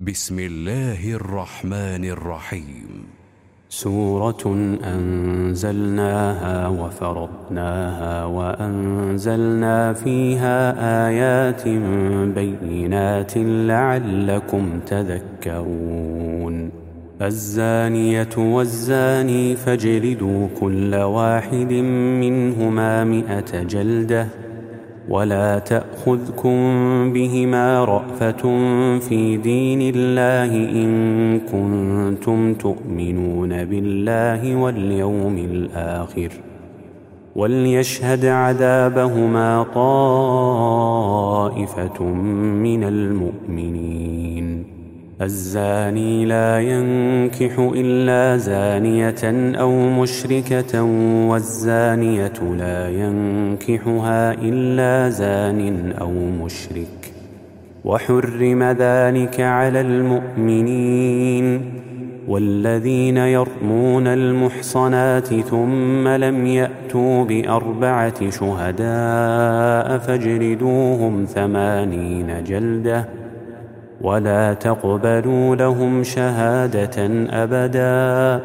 بسم الله الرحمن الرحيم. سورة أنزلناها وفرضناها وأنزلنا فيها آيات بينات لعلكم تذكرون. الزانية والزاني فاجلدوا كل واحد منهما 100 جلدة ولا تأخذكم بهما رأفة في دين الله إن كنتم تؤمنون بالله واليوم الآخر وليشهد عذابهما طائفة من المؤمنين. الزاني لا ينكح إلا زانية أو مشركة والزانية لا ينكحها إلا زان أو مشرك وحرم ذلك على المؤمنين. والذين يرمون المحصنات ثم لم يأتوا ب4 شهداء فاجلدوهم 80 جلدة ولا تقبلوا لهم شهادة أبدا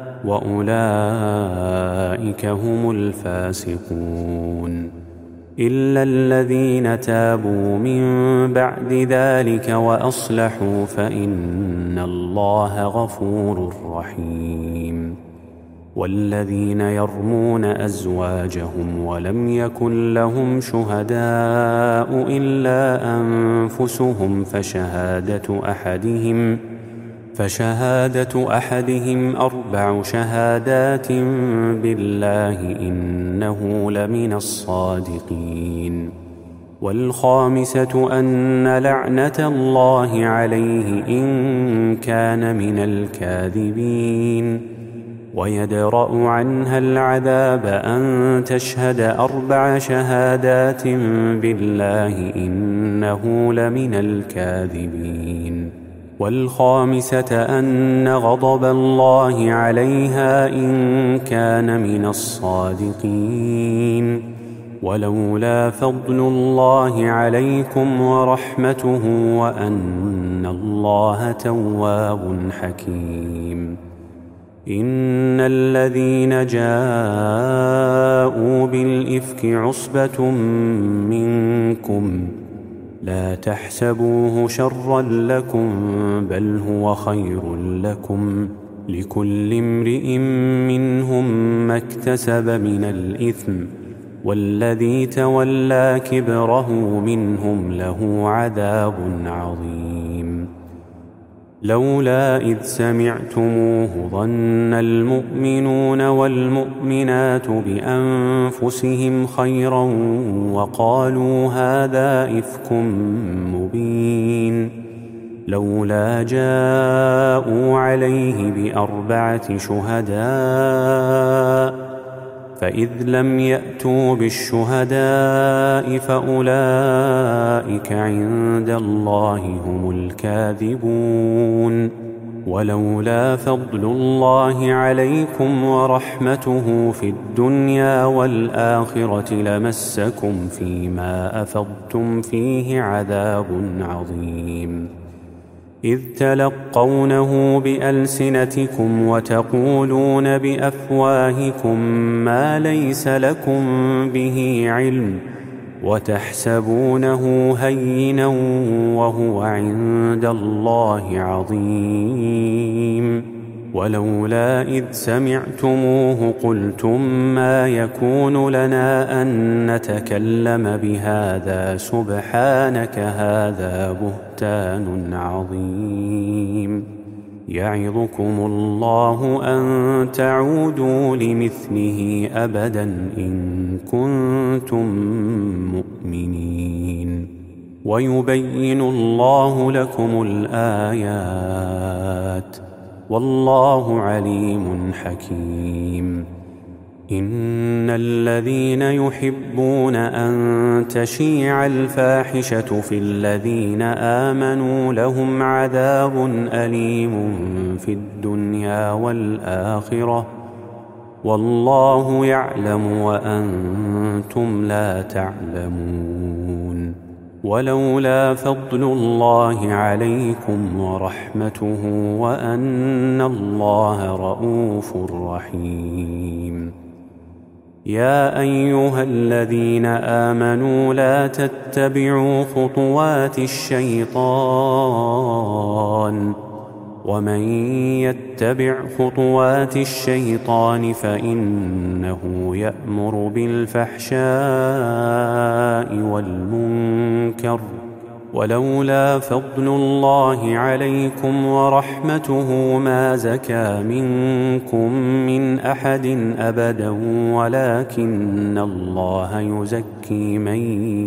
وأولئك هم الفاسقون. إلا الذين تابوا من بعد ذلك وأصلحوا فإن الله غفور رحيم. والذين يرمون أزواجهم ولم يكن لهم شهداء إلا أنفسهم فشهادة أحدهم 4 شهادات بالله إنه لمن الصادقين. والخامسة أن لعنة الله عليه إن كان من الكاذبين. ويدرأ عنها العذاب أن تشهد 4 شهادات بالله إنه لمن الكاذبين. والخامسة أن غضب الله عليها إن كان من الصادقين. ولولا فضل الله عليكم ورحمته وأن الله تواب حكيم. إن الذين جاءوا بالإفك عصبة منكم لا تحسبوه شرا لكم بل هو خير لكم لكل امرئ منهم ما اكتسب من الإثم والذي تولى كبره منهم له عذاب عظيم. لولا إذ سمعتموه ظن المؤمنون والمؤمنات بأنفسهم خيرا وقالوا هذا إفك مبين. لولا جاءوا عليه ب4 شهداء فإذ لم يأتوا بالشهداء فأولئك عند الله هم الكاذبون. ولولا فضل الله عليكم ورحمته في الدنيا والآخرة لمسكم فيما أفضتم فيه عذاب عظيم. إذ تلقونه بألسنتكم وتقولون بأفواهكم ما ليس لكم به علم وتحسبونه هينا وهو عند الله عظيم. ولولا إذ سمعتموه قلتم ما يكون لنا أن نتكلم بهذا سبحانك هذا بهتان عظيم. يعظكم الله أن تعودوا لمثله أبدا إن كنتم مؤمنين. ويبين الله لكم الآيات والله عليم حكيم. إن الذين يحبون أن تشيع الفاحشة في الذين آمنوا لهم عذاب أليم في الدنيا والآخرة والله يعلم وأنتم لا تعلمون. ولولا فضل الله عليكم ورحمته وأن الله رءوف رحيم. يا أيها الذين آمنوا لا تتبعوا خطوات الشيطان، ومن يتبع خطوات الشيطان فإنه يأمر بالفحشاء والمنكر، ولولا فضل الله عليكم ورحمته ما زكى منكم من أحد أبدا، ولكن الله يزكي من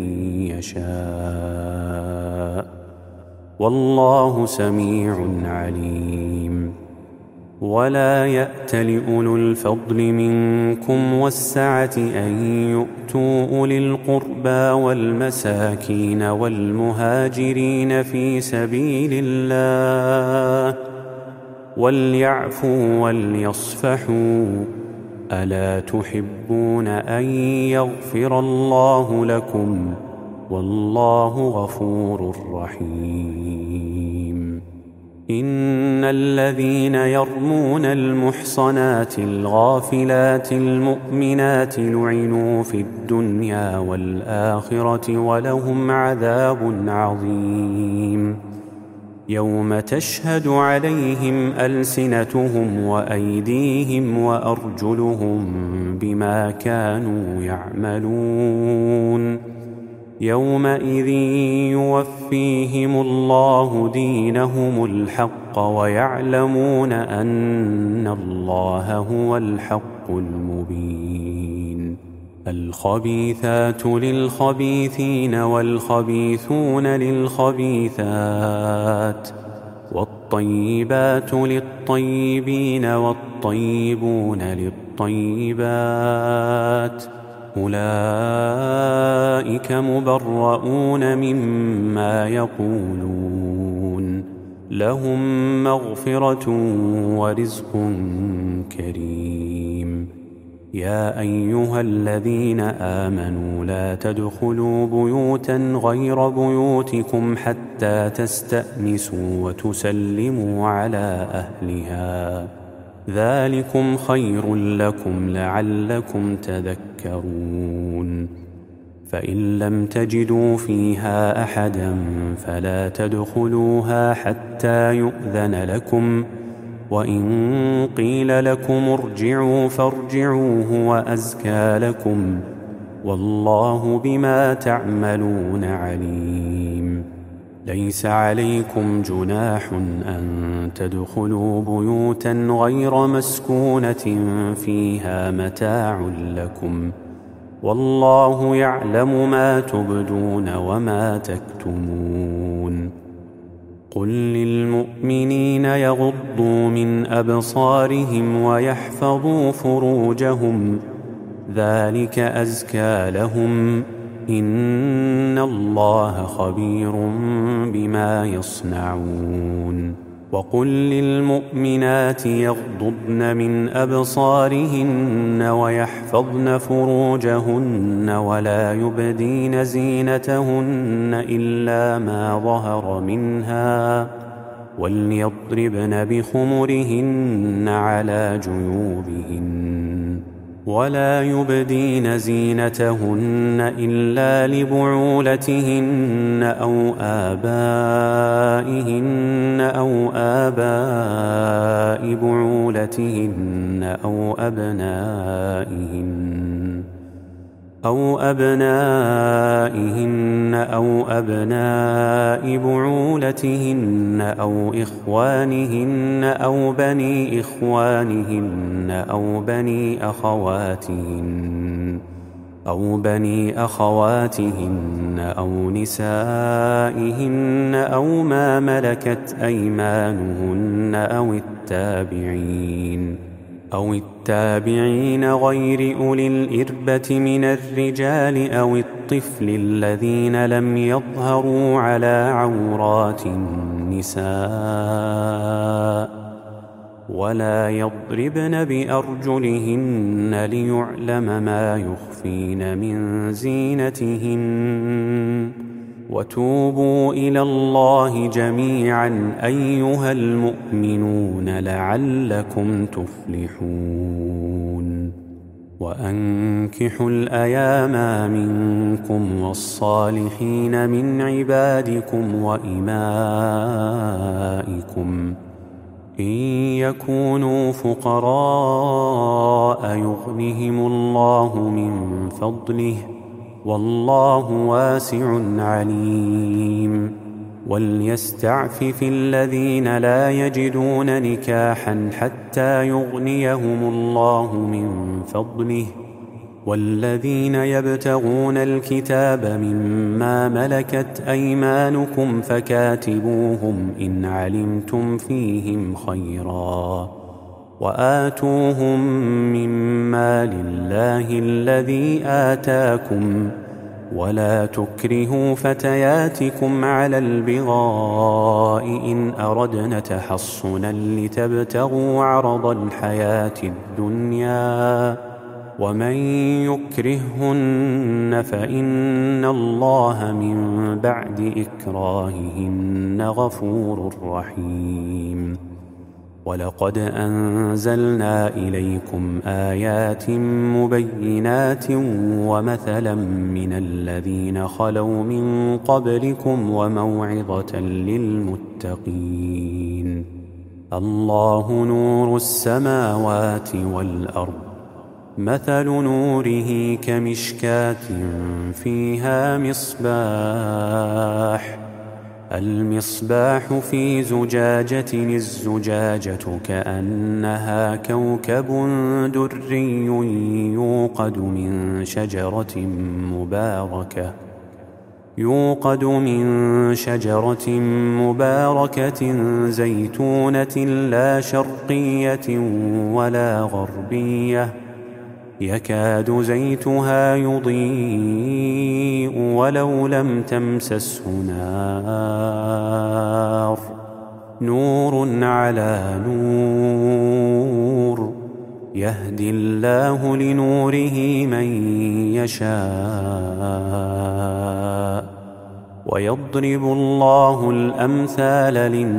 يشاء، والله سميع عليم. ولا يأت لأولو الفضل منكم والسعة أن يؤتوا أولي القربى والمساكين والمهاجرين في سبيل الله، وليعفوا وليصفحوا، ألا تحبون أن يغفر الله لكم؟ والله غفور رحيم. إن الذين يرمون المحصنات الغافلات المؤمنات لعنوا في الدنيا والآخرة ولهم عذاب عظيم. يوم تشهد عليهم ألسنتهم وأيديهم وأرجلهم بما كانوا يعملون. يومئذ يوفيهم الله دينهم الحق ويعلمون أن الله هو الحق المبين. الخبيثات للخبيثين والخبيثون للخبيثات، والطيبات للطيبين والطيبون للطيبات، أولئك مبرؤون مما يقولون، لهم مغفرة ورزق كريم. يا أيها الذين آمنوا لا تدخلوا بيوتا غير بيوتكم حتى تستأنسوا وتسلموا على أهلها، ذلكم خير لكم لعلكم تذكرون. فإن لم تجدوا فيها أحدا فلا تدخلوها حتى يؤذن لكم، وإن قيل لكم ارجعوا فارجعوا هو أزكى لكم، والله بما تعملون عليم. ليس عليكم جناح أن تدخلوا بيوتا غير مسكونة فيها متاع لكم، والله يعلم ما تبدون وما تكتمون. قل للمؤمنين يغضوا من أبصارهم ويحفظوا فروجهم، ذلك أزكى لهم، إن الله خبير بما يصنعون. وقل للمؤمنات يغضضن من أبصارهن ويحفظن فروجهن ولا يبدين زينتهن إلا ما ظهر منها، وليضربن بخمرهن على جيوبهن، ولا يبدين زينتهن إلا لبعولتهن أو آبائهن أو آباء بعولتهن أو أبنائهن أو أبناء بعولتهن أو إخوانهن أو بني إخوانهن أو بني أخواتهن أو نسائهن أو ما ملكت أيمانهن أو التابعين غير أولي الإربة من الرجال أو الطفل الذين لم يظهروا على عورات النساء، ولا يضربن بأرجلهن ليعلم ما يخفين من زينتهن، وتوبوا إلى الله جميعا أيها المؤمنون لعلكم تفلحون وأنكحوا الأيام منكم والصالحين من عبادكم وإمائكم إن يكونوا فقراء يغنهم الله من فضله والله واسع عليم وليستعفف الذين لا يجدون نكاحا حتى يغنيهم الله من فضله والذين يبتغون الكتاب مما ملكت أيمانكم فكاتبوهم إن علمتم فيهم خيرا وآتوهم مما لله الذي آتاكم ولا تكرهوا فتياتكم على البغاء إن أردنا تحصنا لتبتغوا عرض الحياة الدنيا ومن يكرههن فإن الله من بعد إكراههن غفور رحيم ولقد أنزلنا إليكم آيات مبينات ومثلا من الذين خلوا من قبلكم وموعظة للمتقين الله نور السماوات والأرض مثل نوره كمشكاة فيها مصباح المصباح في زجاجة الزجاجة كأنها كوكب دري يوقد من شجرة مباركة زيتونة لا شرقية ولا غربية يكاد زيتها يضيء ولو لم تمسسه نار نور على نور يهدي الله لنوره من يشاء ويضرب الله الأمثال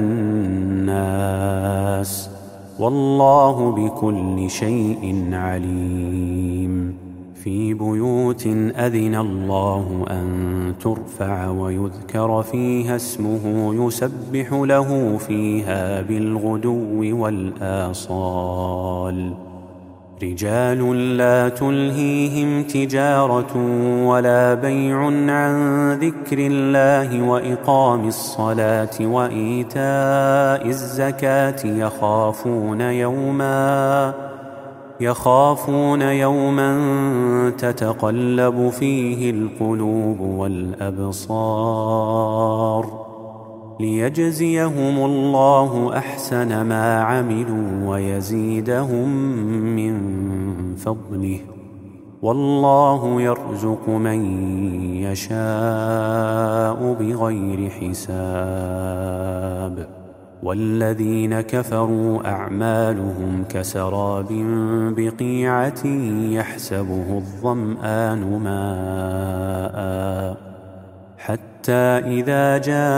للناس والله بكل شيء عليم في بيوت أذن الله أن ترفع ويذكر فيها اسمه يسبح له فيها بالغدو والآصال رجال لا تلهيهم تجارة ولا بيع عن ذكر الله وإقام الصلاة وإيتاء الزكاة يخافون يوما تتقلب فيه القلوب والأبصار ليجزيهم الله أحسن ما عملوا ويزيدهم من فضله والله يرزق من يشاء بغير حساب والذين كفروا أعمالهم كسراب بقيعة يحسبه الظمآن ماء حتى إذا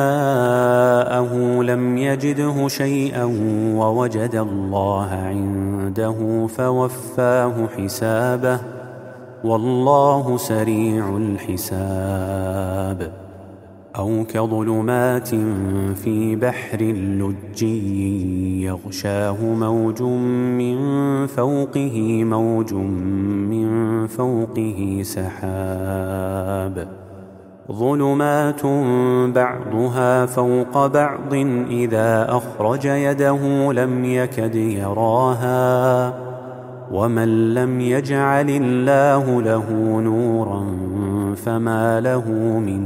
جاءه لم يجده شيئا ووجد الله عنده فوفاه حسابه والله سريع الحساب أو كظلمات في بحر لجي يغشاه موج من فوقه سحاب ظلمات بعضها فوق بعض إذا أخرج يده لم يكد يراها ومن لم يجعل الله له نورا فما له من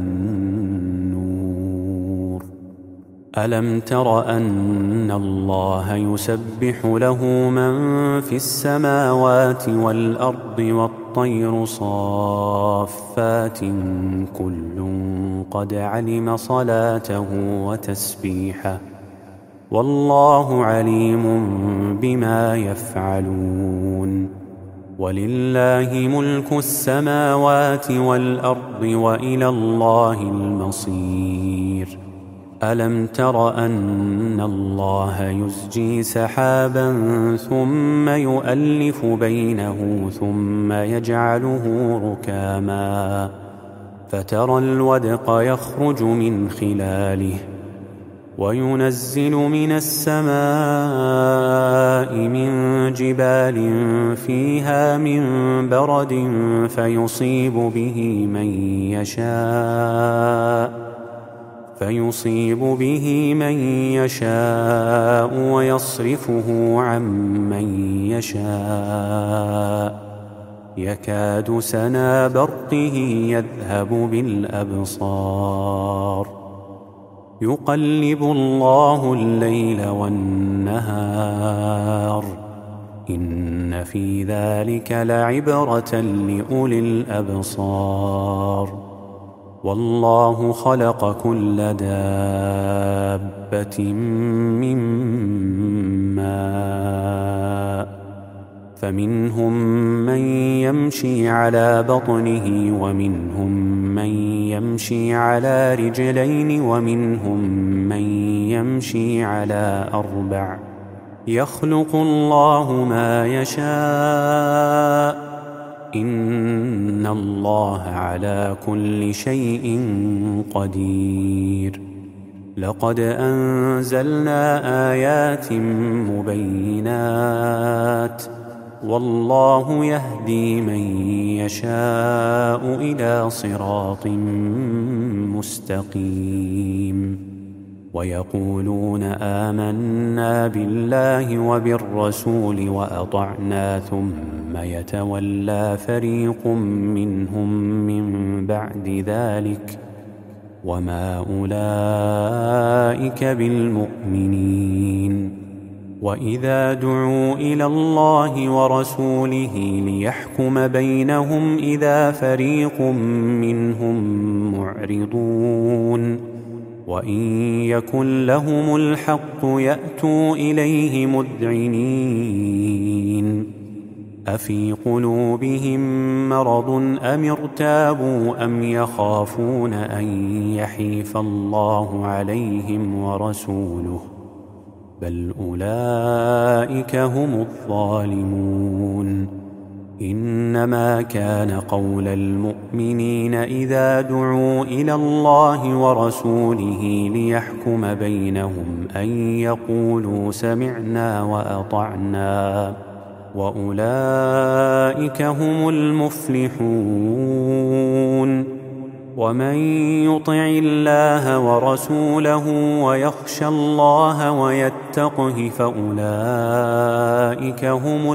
نور ألم تر أن الله يسبح له من في السماوات والأرض والطير صافات كل قد علم صلاته وتسبيحه والله عليم بما يفعلون ولله ملك السماوات والأرض وإلى الله المصير. ألم تر أن الله يزجي سحابا ثم يؤلف بينه ثم يجعله ركاما فترى الودق يخرج من خلاله وينزل من السماء من جبال فيها من برد فيصيب به من يشاء ويصرفه عن من يشاء يكاد سنا برقه يذهب بالأبصار يقلب الله الليل والنهار إن في ذلك لعبرة لأولي الأبصار والله خلق كل دابة من ماء فمنهم من يمشي على بطنه ومنهم من يمشي على رجلين ومنهم من يمشي على أربع يخلق الله ما يشاء إن الله على كل شيء قدير. لقد أنزلنا آيات مبينات والله يهدي من يشاء إلى صراط مستقيم. ويقولون آمنا بالله وبالرسول وأطعنا ثم يتولى فريق منهم من بعد ذلك وما أولئك بالمؤمنين. وإذا دعوا إلى الله ورسوله ليحكم بينهم إذا فريق منهم معرضون وإن يكن لهم الحق يأتوا إليه مذعنين أفي قلوبهم مرض أم ارتابوا أم يخافون أن يحيف الله عليهم ورسوله بل أولئك هم الظالمون. إنما كان قول المؤمنين إذا دعوا إلى الله ورسوله ليحكم بينهم أن يقولوا سمعنا وأطعنا وأولئك هم المفلحون. ومن يطع الله ورسوله ويخشى الله ويتقه فأولئك هم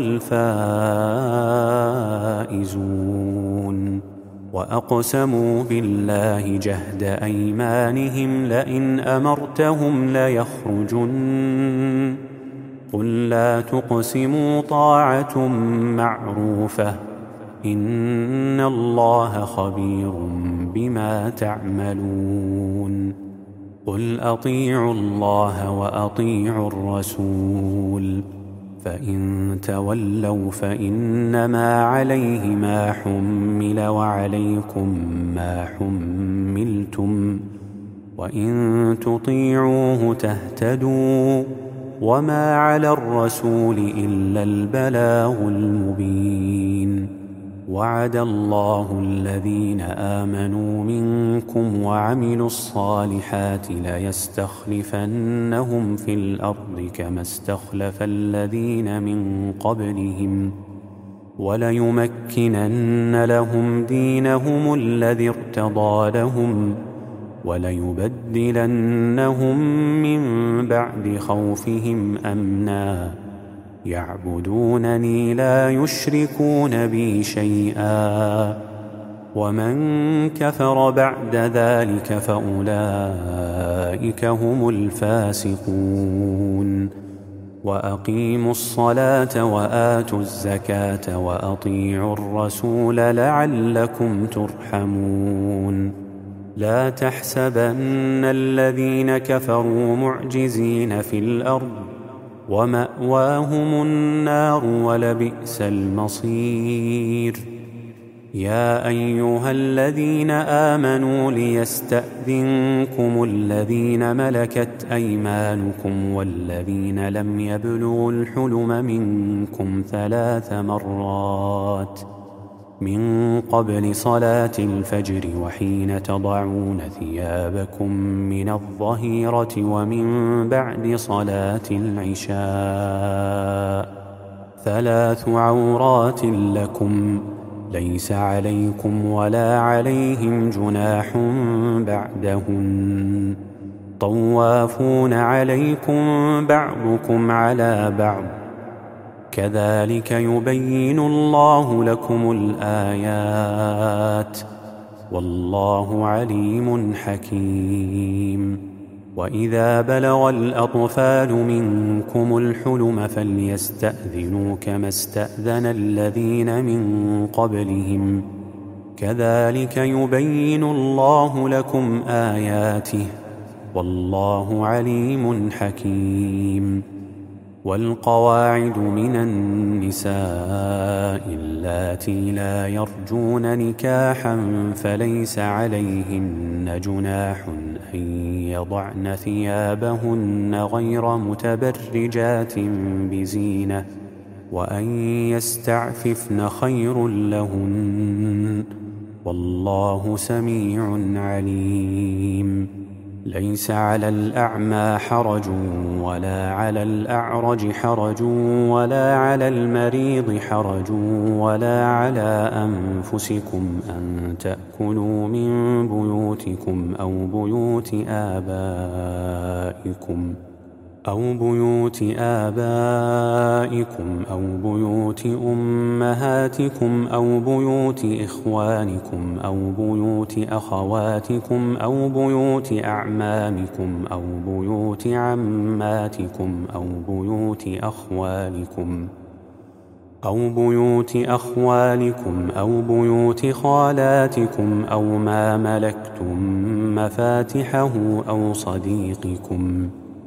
الفائزون. وأقسموا بالله جهد أيمانهم لئن أمرتهم ليخرجن قل لا تقسموا طاعة معروفة إن الله خبير بما تعملون. قل أطيعوا الله وأطيعوا الرسول فإن تولوا فإنما عليه ما حمل وعليكم ما حملتم وإن تطيعوه تهتدوا وما على الرسول إلا البلاغ المبين. وعد الله الذين آمنوا منكم وعملوا الصالحات ليستخلفنهم في الأرض كما استخلف الذين من قبلهم وليمكنن لهم دينهم الذي ارتضى لهم وليبدلنهم من بعد خوفهم أمنا يعبدونني لا يشركون بي شيئا ومن كفر بعد ذلك فأولئك هم الفاسقون. وأقيموا الصلاة وآتوا الزكاة وأطيعوا الرسول لعلكم ترحمون. لا تحسبن الذين كفروا معجزين في الأرض ومأواهم النار ولبئس المصير. يا أيها الذين آمنوا ليستأذنكم الذين ملكت أيمانكم والذين لم يبلغوا الحلم منكم 3 مرات من قبل صلاة الفجر وحين تضعون ثيابكم من الظهيرة ومن بعد صلاة العشاء 3 عورات لكم ليس عليكم ولا عليهم جناح بعدهن طوافون عليكم بعضكم على بعض كذلك يبين الله لكم الآيات والله عليم حكيم. وإذا بلغ الأطفال منكم الحلم فليستأذنوا كما استأذن الذين من قبلهم كذلك يبين الله لكم آياته والله عليم حكيم. والقواعد من النساء اللاتي لا يرجون نكاحا فليس عليهن جناح أن يضعن ثيابهن غير متبرجات بزينة وأن يستعففن خير لهن والله سميع عليم. ليس على الأعمى حرج ولا على الأعرج حرج ولا على المريض حرج ولا على أنفسكم أن تأكلوا من بيوتكم أو بيوت آبائكم أو بيوت أمهاتكم أو بيوت إخوانكم أو بيوت أخواتكم أو بيوت أعمامكم أو بيوت عماتكم أو بيوت أخوالكم أو بيوت خالاتكم أو ما ملكتم مفاتحه أو صديقكم.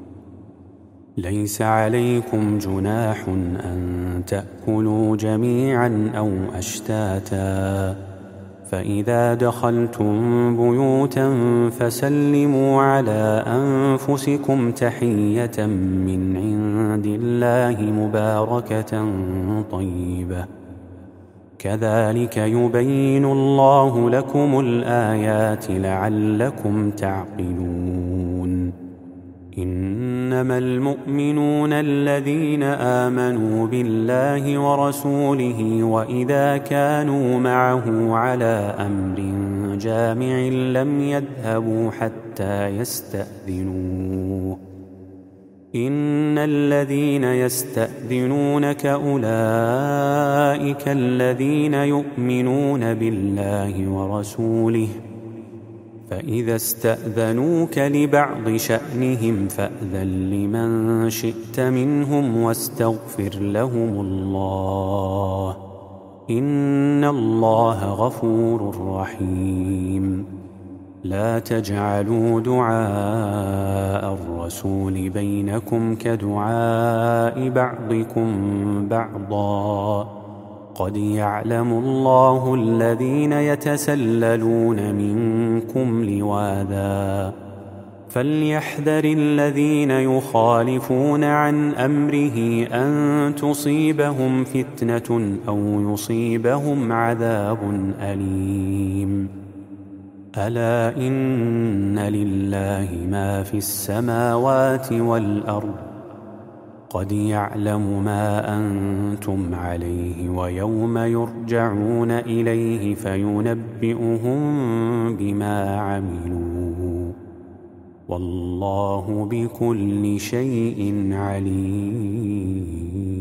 ليس عليكم جناح أن تأكلوا جميعا أو أشتاتا فإذا دخلتم بيوتا فسلموا على أنفسكم تحية من عند الله مباركة طيبة كذلك يبين الله لكم الآيات لعلكم تعقلون. إنما المؤمنون الذين آمنوا بالله ورسوله وإذا كانوا معه على أمر جامع لم يذهبوا حتى يستأذنوه. إن الذين يستأذنونك أولئك الذين يؤمنون بالله ورسوله فإذا استأذنوك لبعض شأنهم فأذن لمن شئت منهم واستغفر لهم الله إن الله غفور رحيم. لا تجعلوا دعاء الرسول بينكم كدعاء بعضكم بعضا قد يعلم الله الذين يتسللون منكم لواذا فليحذر الذين يخالفون عن أمره أن تصيبهم فتنة أو يصيبهم عذاب أليم. ألا إن لله ما في السماوات والأرض قد يعلم ما أنتم عليه ويوم يرجعون إليه فينبئهم بما عملوا والله بكل شيء عليم.